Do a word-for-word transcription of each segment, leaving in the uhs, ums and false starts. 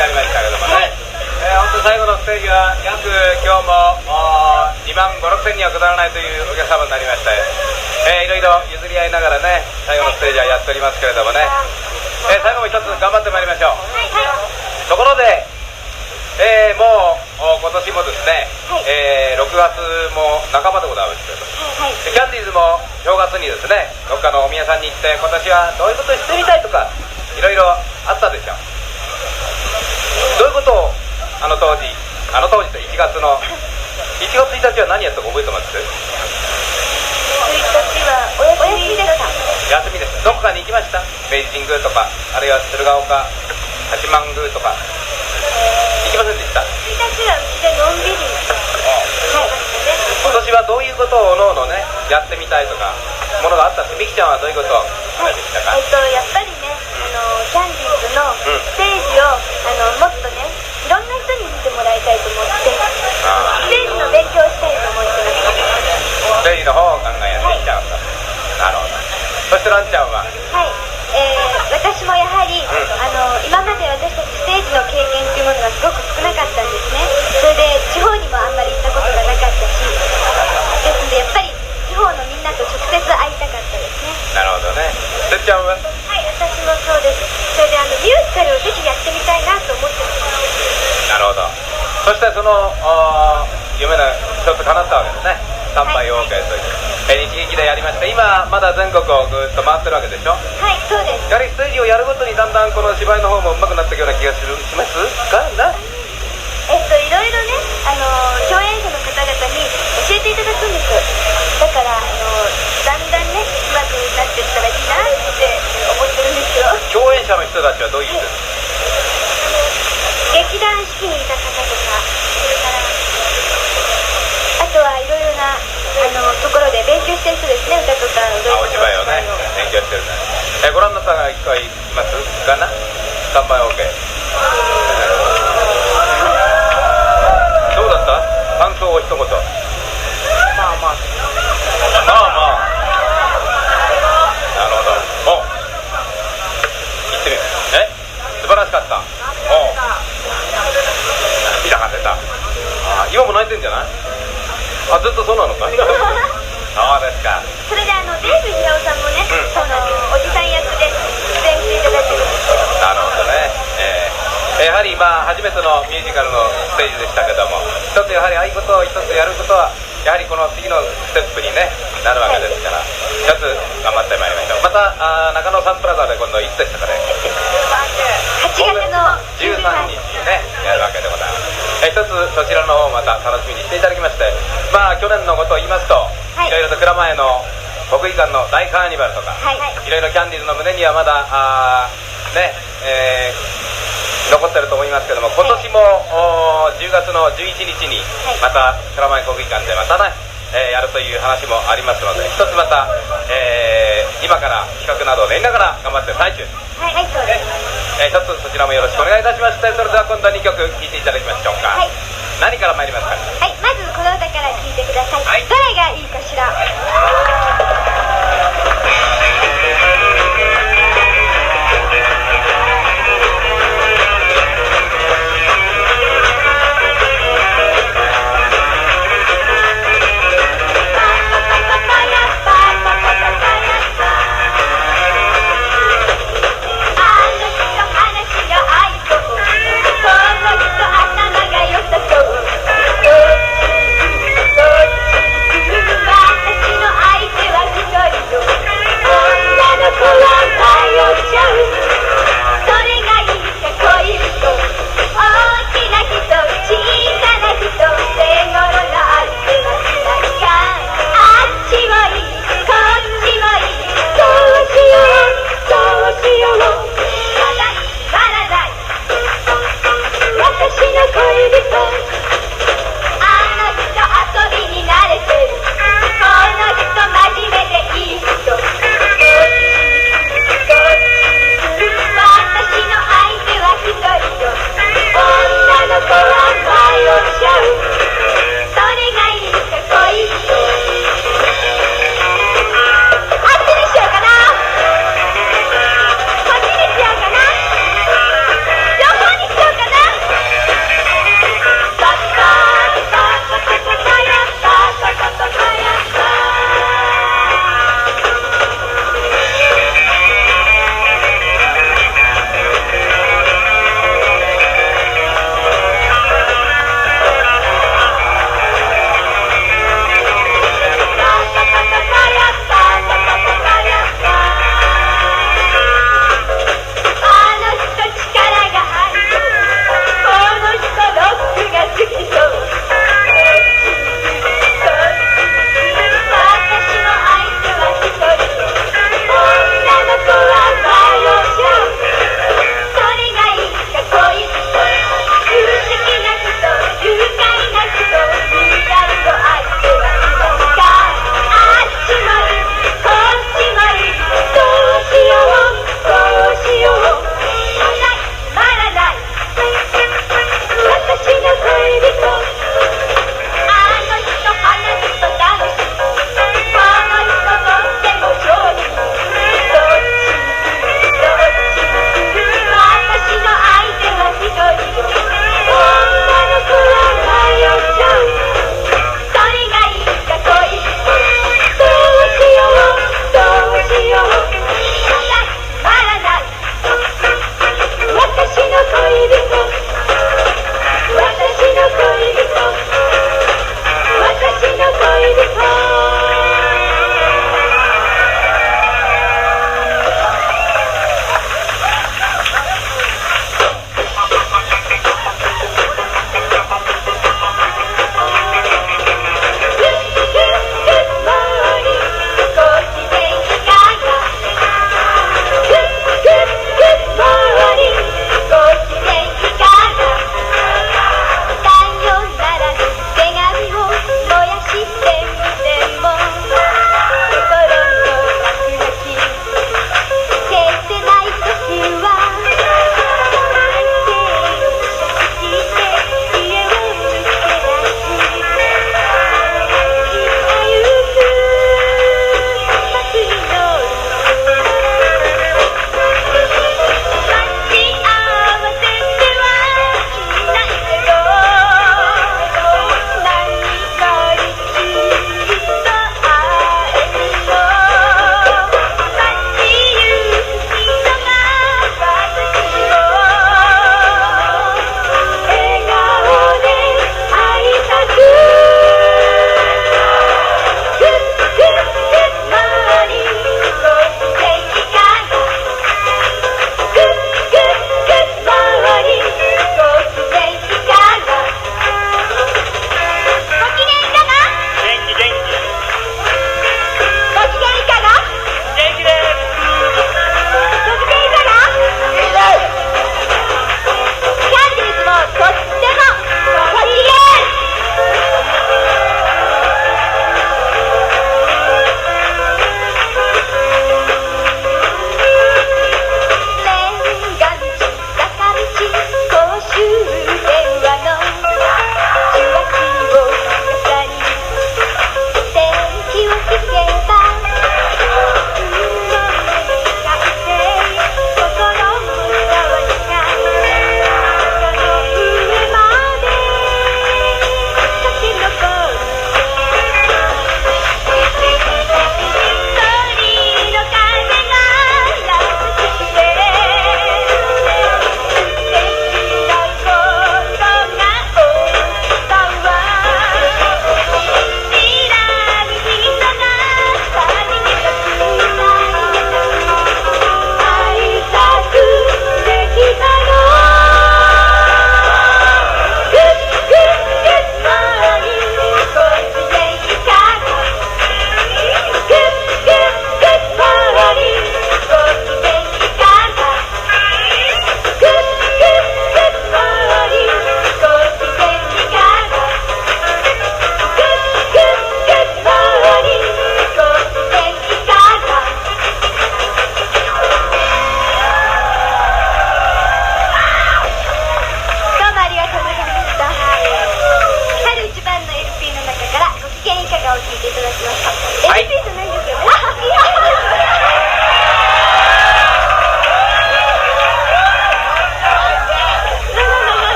なりましたけどもね、はい、えー、本当最後のステージは約今日もにまんご、ろくせんには下らないというお客様になりまして、えー、いろいろ譲り合いながらね最後のステージはやっておりますけれどもね、えー、最後も一つ頑張ってまいりましょう。ところで、えー、もう今年もですね、はい、えー、ろくがつも半ばでございますけれども、はい、キャンディーズも正月にですねどっかのお宮さんに行って今年はどういうことをしてみたいとかいろいろあったでしょう。どういうことをあの当時あの当時といちがつのいちがつついたちは何やったか覚えてます？ついたちはお休みでした。 休みです。どこかに行きました？明治神宮とかあるいは鶴岡八幡宮とか行きませんでした？ ついたちはうちでのんびりはい今年はどういうことをおのおのねやってみたいとかものがあったんです。みきちゃんはどういうことをやってきたか？ はい、えっとやっぱりね、あのキャンディーズのステージを、うん、あのもっとねいろんな人に見てもらいたいと思ってステージの勉強をしたいと思ってます。 ステージの方を考えやってきちゃうんだ、はい、なるほど。そしてランちゃんは？ はい、えー、私もやはり、うん、あの今まで私たちステージの経験というものがすごく少なかったんですね。それで地方にもあんまり行ったことがなかったし、ですのでやっぱり地方のみんなと直接会いたかったですね。 なるほどね。すっちゃんは？ はい、私もそうです。それであのミュージカルをぜひやってみたいなと思ってます。 なるほど。そしてその夢が一つ叶ったわけですね。参拝 OK という、はい、日劇でやりまして、今まだ全国をぐっと回ってるわけでしょ。 はい、そうです。 やはりステージをやるごとにだんだんこの芝居の方も上手くなっていくような気がするしますかな。 えっといろいろね、あの共演者の方々に教えていただくんです。だからあのだんだんね上手くなっていったらいいなって思ってるんですよ。 共演者の人たちはどういう人ですか？ 劇団四季にいた方とか、それからあとはいろいろなあのところで勉強してる人ですね。歌とかお芝居をね勉強してるね。えご覧になったがいっかいいますかな。参拝 OK。 どうだった？感想を一言。まあまあまあまあなるほど。お行ってみる。え素晴らしかった。お涙が出た。あ今も泣いてんじゃない？あずっとそうなのか。そうですか。 それであのデーブ平尾さんもね、うん、そのおじさん役で出演していただいてるんですけど。 なるほどね。えー、やはりまあ初めてのミュージカルのステージでしたけども、一つやはりああいうことを一つやることはやはりこの次のステップにねなるわけですから、はい、一つ頑張ってまいりましょう。またあ中野サンプラザで今度いつでしたかね。 はちがつのじゅうさんにちにねやるわけでございます。え一つそちらの方をまた楽しみにしていただきまして、まあ去年のことを言いますと、はい、いろいろと蔵前の国技館の大カーニバルとか、はい、いろいろキャンディーズの胸にはまだあね、えー、残ってると思いますけども、今年も、はい、じゅうがつのじゅういちにちにまた蔵前国技館でまたね、えー、やるという話もありますので、一つまた、えー、今から企画などを練りながら頑張ってる最中。 はい、はい、そうです。 えー、一つそちらもよろしくお願いいたしまして、それでは今度はにきょく聴いていただきましょうか。はい、何から参りますか？ はい、まずこの歌から聴いてください。はい、どれがいいかしら。 「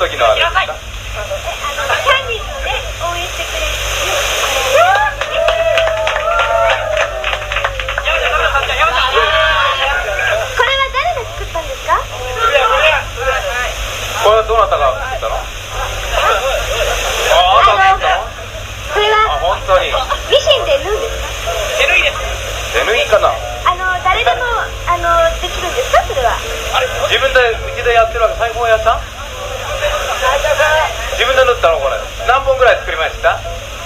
時のあれですか？ あのキャンディーズをね応援してくれるこれは誰が作ったんですか？ これはどなたが作ったの？ああ、あなたが作ったの？ これはあ、本当にミシンで縫うんですか？ 手縫いです。手縫いかな？ あの誰でもあのできるんですか？それは自分でうちでやってるわけ。裁縫やった？自分で縫ったの？これ何本ぐらい作りました？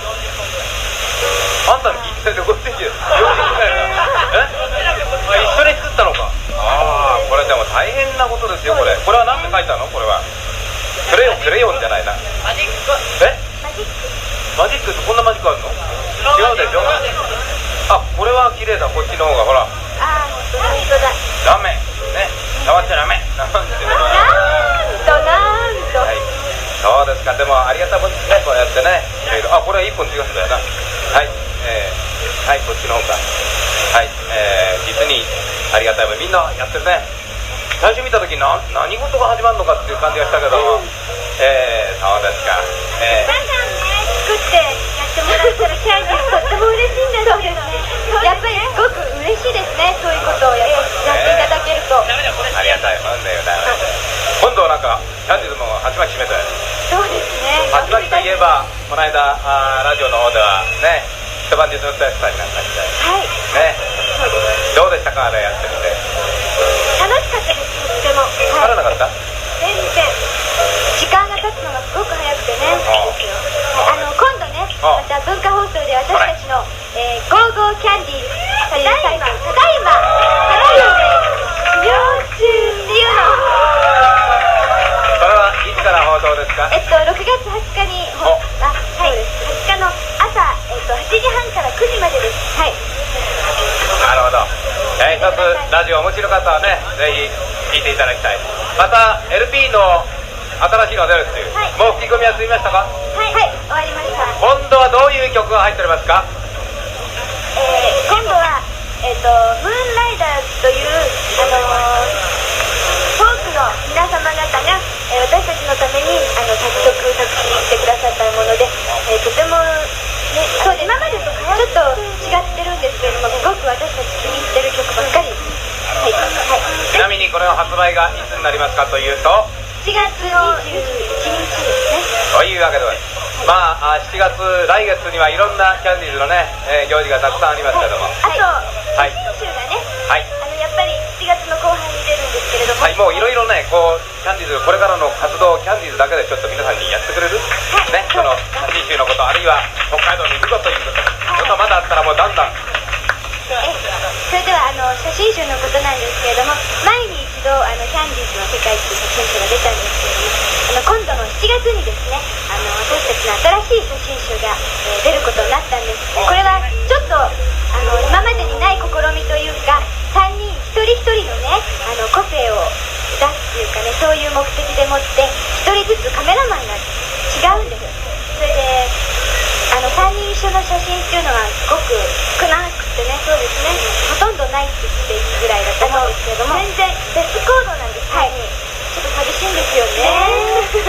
あんたの聞いててごってんじゃん。よんじゅっかいだ。え？一緒に作ったのか。ああ、これでも大変なことですよ。これこれは何て書いてあるの？これはクレヨン、クレヨンじゃないな。マジック。え？ マジック。 マジックってこんなマジックあるの？違うでしょ。あ、これは綺麗だ。こっちの方がほら。 ああ、本当だ。 ダメね、触っちゃダメなんてね。 なんとなんと、 はい、そうですか。でもありがたいもんですね、こうやってね。いろいろ。あ、これはいっぽん違うんだよな。はい、えー、はい、こっちの方か。はい、えー、実にありがたいもん。みんなやってるね。最初見た時な何事が始まるのかっていう感じがしたけども、えー、そうですか。えー、 皆さんね、作ってやってもらったらキャンディーとっても嬉しいんですけどね。やっぱりすごく嬉しいですね、そういうことをやっていただけると。 ありがたいもんだよな。今度なんかキャンディーズも鉢巻き締めたよ。 そうですね。 鉢巻きといえばこの間あラジオの方ではね、一晩中ずっとやってたりなんかして、 はいね、どうでしたか、あれやってみて。 楽しかったです、とっても。 疲れなかった？ 全然時間が経つのがすごく早くてね。あの今度ね、また文化放送で私たちの「えー、ゴーゴーキャンディーズ」というタイトル、ただいまただいまで使用中っていうのを、 それはいつから放送ですか？ えっとろくがつはつかに、あ、はい、はつかの朝、えっとはちじはんからくじまでです。はい。 なるほど。えー、一つラジオお持ちの方はね、ぜひ聞いていただきたい。また エルピー の新しいの出るっていう、はい、もう吹き込みは済みましたか？ はい、はい、終わりました。 今度はどういう曲が入っておりますか？ えー、今度は、えーと、ムーンライダーズという、あのー、フォークの皆様方が、えー、私たちのためにあの作曲作詞してくださったもので、えー、とても、ね、そう今までとちょっと違ってるんですけれども、すごく私たち気に入ってる曲ばっかり。はい、はい、 ちなみにこれの発売がいつになりますかというとしがつのにじゅういちにちですね。 というわけで、はい、まあしがつ来月にはいろんなキャンディーズのね、えー、行事がたくさんありますけども、 はい、あと、 はい、 写真集がね、 はい、 あのやっぱりしちがつの後半に出るんですけれども、 はい、もういろいろね、こうキャンディーズこれからの活動をキャンディーズだけでちょっと皆さんにやってくれる、はい、ね、その写真集のこと、あるいは北海道に行くことということ、はい、まだあったらもうだんだん。 えそれではあの写真集のことなんですけれども、前に一度あのキャンディーズの世界っていう写真集が出たんですけれども、あの今度のしちがつにですね、あの私たちの新しい写真集が、えー、出ることになったんです。これはちょっとあの今までにない試みというか、さんにん一人一人のね、あの個性を出すというかね、そういう目的でもってひとりずつカメラマンが違うんです。それであのさんにん一緒の写真っていうのはすごく少なくてね、そうですね、ほとんどないって言っていいぐらいだと思うんですけれども、全然別行動なんです。はい、ちょっと寂しいんですよね。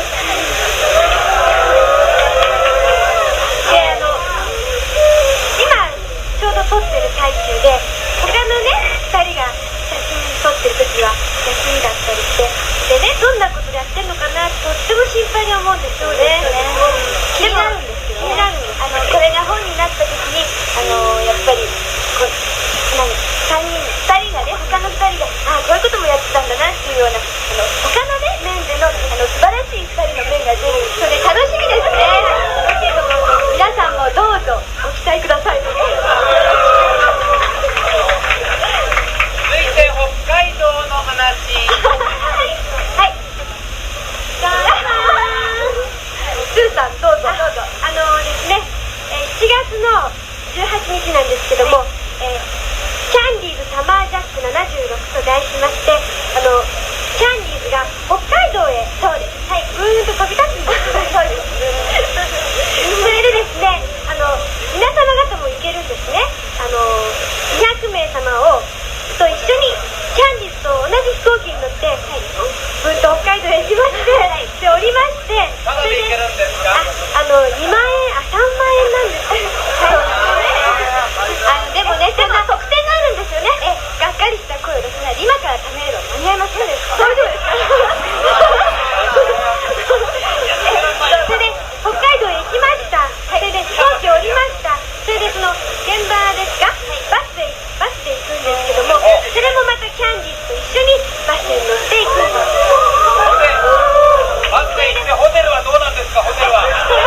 で、あの今ちょうど撮ってる最中で、他のねふたりが写真撮ってる時は休みだったりして、でね、どんなことやってるのかなってとっても心配に思うんですよね。気になるんですよね。気になる。あのこれが本になった時に、あのやっぱりこう何さんにんふたりがね、他のふたりがああこういうこともやってたんだなっていうような、あの他のね面でのあの素晴らしいふたりの面が出る。それ楽しみですね。楽しいと思うので、皆さんもどうぞご期待ください。続いて北海道の話。 はい。スーさんどうぞどうぞ。あのですね、えー、しがつのじゅうはちにちなんですけども、えー、キャンディーズサマージャックななじゅうろくと題しまして、あのキャンディーズが北海道へ、そうです、はい、ぐーんと飛び立つんです。そうですそれでですね、あの皆様方も行けるんですね。あのにひゃくめいさまをと一緒にキャンディーズと同じ飛行機に乗って、はい、ぐーんと北海道へ行きまして、はい、でお降りまして、 ただでいけるんですか？ あ、あのにまんえん、あ、さんまんえんなんです。あのでもね、そんな特典があるんですよね。え、がっかりした声を出さないで今から貯めれば間に合いません。大丈夫ですか？それで北海道へ行きました。それで飛行機降りました。それでその現場ですか、バスでバスで行くんですけども、それもまたキャンディーズと一緒にバスに乗っていくんです。 バスで行ってホテルはどうなんですか？ホテルは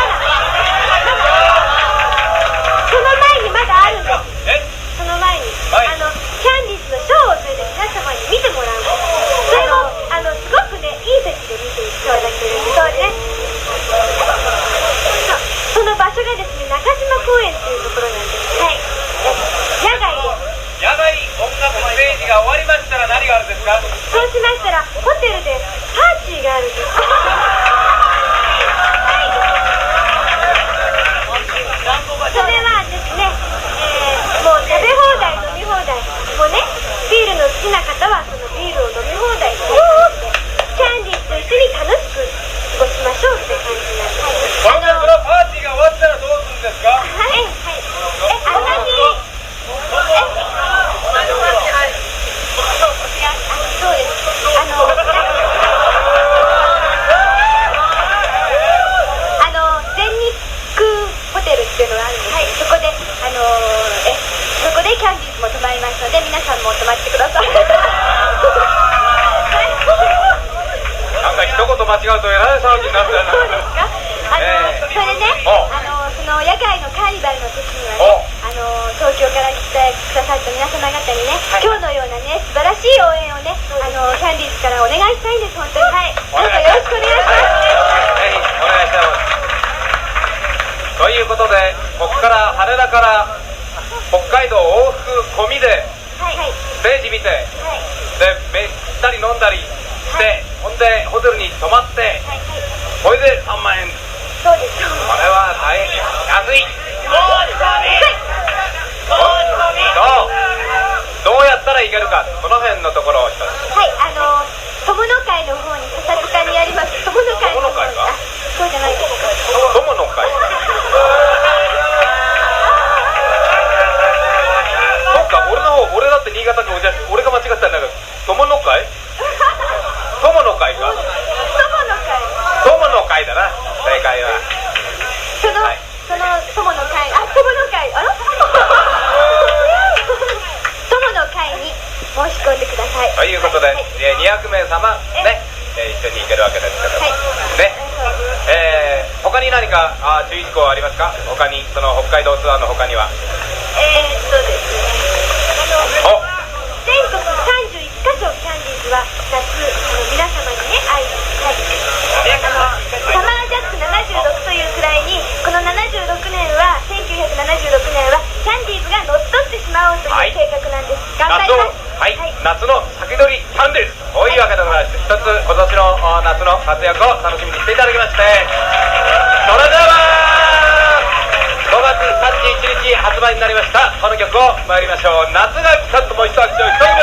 その前にまだあるんです。 えその前に、 はい、 あのキャンディーズのショーをそれで皆様に見てもらうんです。それもあのすごくね、いい席で見ていただけるんです。そうね、その場所がですね、中島公園というところなんです。はい、野外で野外音楽ステージが終わりましたら何があるんですか？ そうしましたらホテルでパーティーがあるんです。それはですね、えー、もう食べ放題飲み放題、もうね、ビールの好きな方はそのビールを飲み放題してキャンディーと一緒に楽しく過ごしましょうって感じなんです。 それでそのパーティーが終わったらどうするんですか？ はい、はい、え、同じそうです。あの、あの全日空ホテルっていうのがあるんです。はい、そこであのえそこでキャンディーズも泊まりますので、皆さんも泊まってください。 なんか一言間違うとえらい騒ぎになったよな。 そうですか。あの、えー、それね、あのその野外のカーニバルの時にはね、あの東京から来てくださった皆様方にね、はい、今日のようなね素晴らしい応援をね、あのキャンディーズからお願いしたいんです。本当に、はい、どうぞよろしくお願いします。 ぜひお願いしたいます。ということで、ここから羽田から北海道往復込みでステージ見て、はい、でめったり飲んだりして、はい、ほんでホテルに泊まって、はいはい、これでさんまんえん。 そうです。これは大変安い。どうやったらいけるか、この辺のところを一つ。 はい、あの友の会の方に笹塚にあります友の会の方に、あ、そうじゃないですか。 友の会。そうか、俺の方、俺だって新潟県、じゃ俺が間違ったんだけど、友の会？友の会か。 友の会。 友の会だな、正解は。 その、はい、その友の会、あ、友の会、あら？友の会に申し込んでください。 ということで、はい、えー、にひゃくめいさまね、えー、一緒に行けるわけですけども、はい、ね、えー、他に何かあ注意事項ありますか？他に、その北海道ツアーの他には。 えーっとですね、あの全国さんじゅういっかしょキャンディーズは夏、あの皆様にね会いに行きたい。あのサマージャックななじゅうろくというくらいに、このななじゅうろくねんはせんきゅうひゃくななじゅうろくねんはキャンディーズが乗っ取ってしまおうという計画なんです。はい、頑張ります。 はい、はい、夏の先取りキャンディーズというわけでございまして、一つ今年の夏の活躍を楽しみにしていただきまして、それではごがつさんじゅういちにち発売になりましたこの曲を参りましょう。夏が来たともう一度拍手をしております。「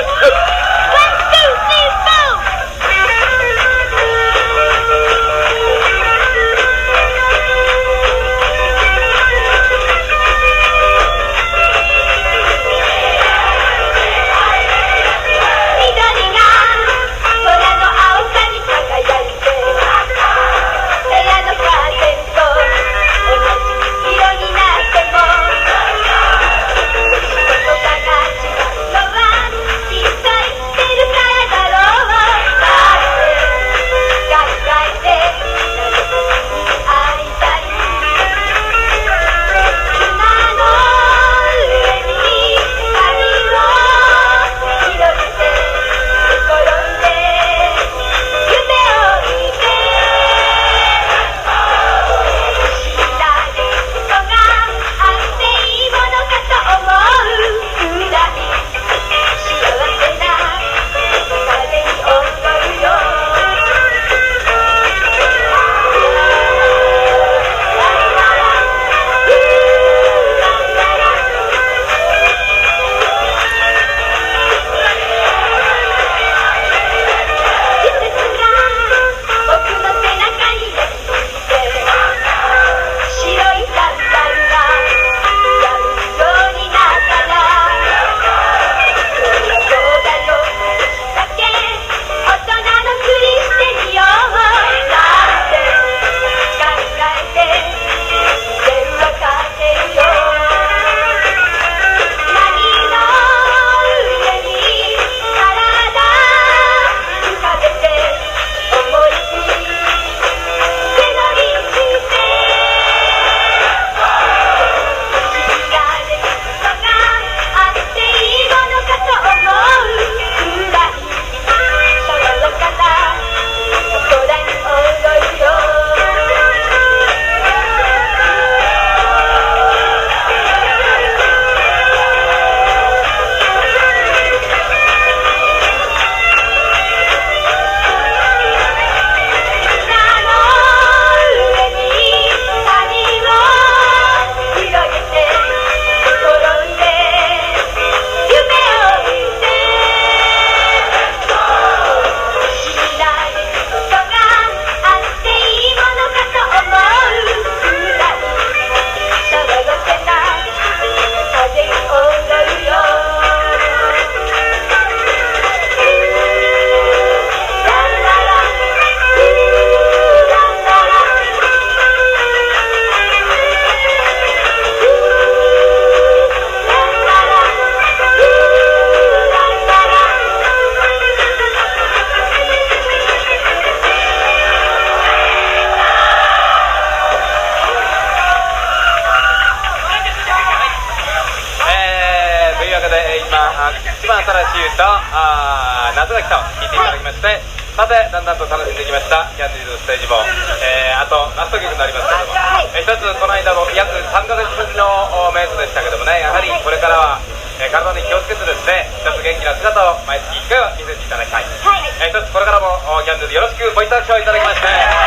新しい歌あ夏が来たを聴いていただきまして、はい、さてだんだんと楽しんできましたキャンディーズステージも、えー、あとラスト曲になりますけども、はい、えー、一つこの間の約さんかげつぶりのメイトでしたけどもね、やはりこれからは、えー、体に気をつけてですね、一つ元気な姿を毎月いっかいは見せていただきたい、はい、えー、一つこれからもキャンディーズよろしくご一択賞いただきまして、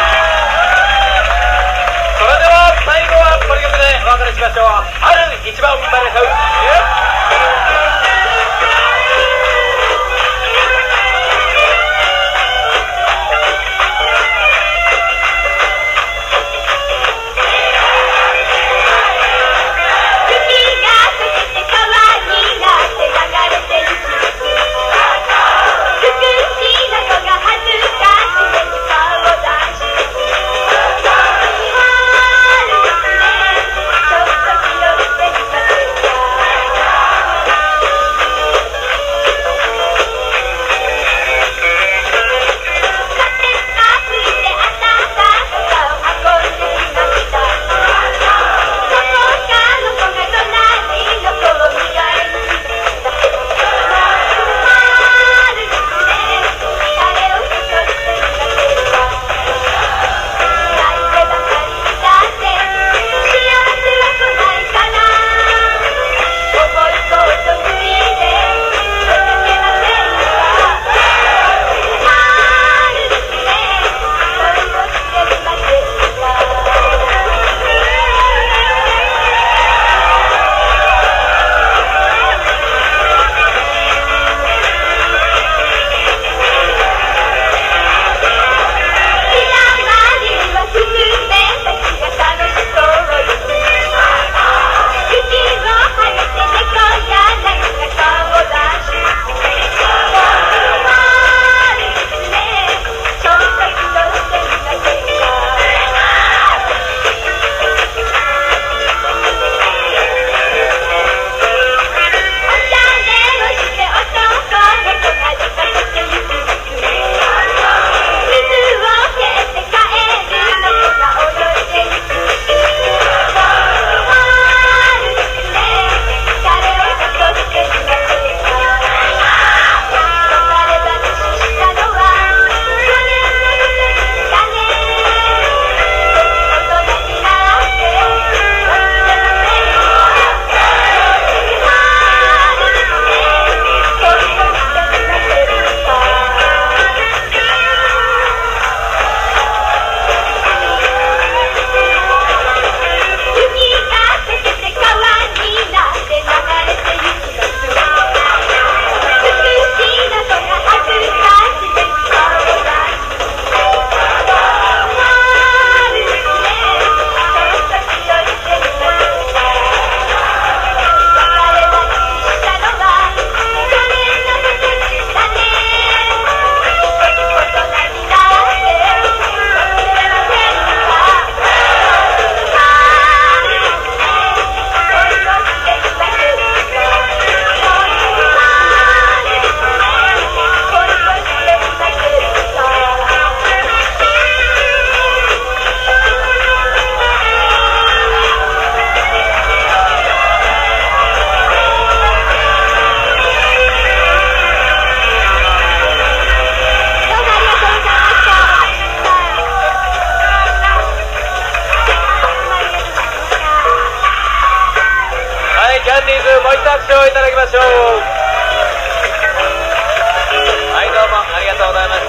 それでは最後はこの曲でお別れしましょう。春一番バレそうキャンディーズもう一度拍手をいただきましょう。はいどうもありがとうございました。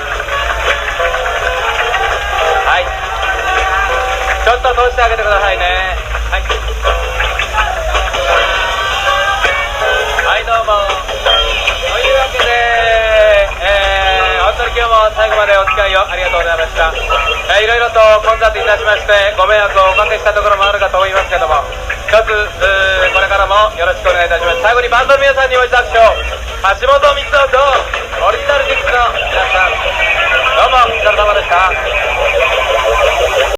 はいちょっと通してあげてくださいね。はいはいどうもというわけで、えー、本当に今日も最後までお付き合いをありがとうございました。えー、いろいろと混雑いたしましてご迷惑をおかけしたところもあるかと思いますけども、一つこれからもよろしくお願いいたします。最後にバンドの皆さんにも一度拍手を。橋本光雄どう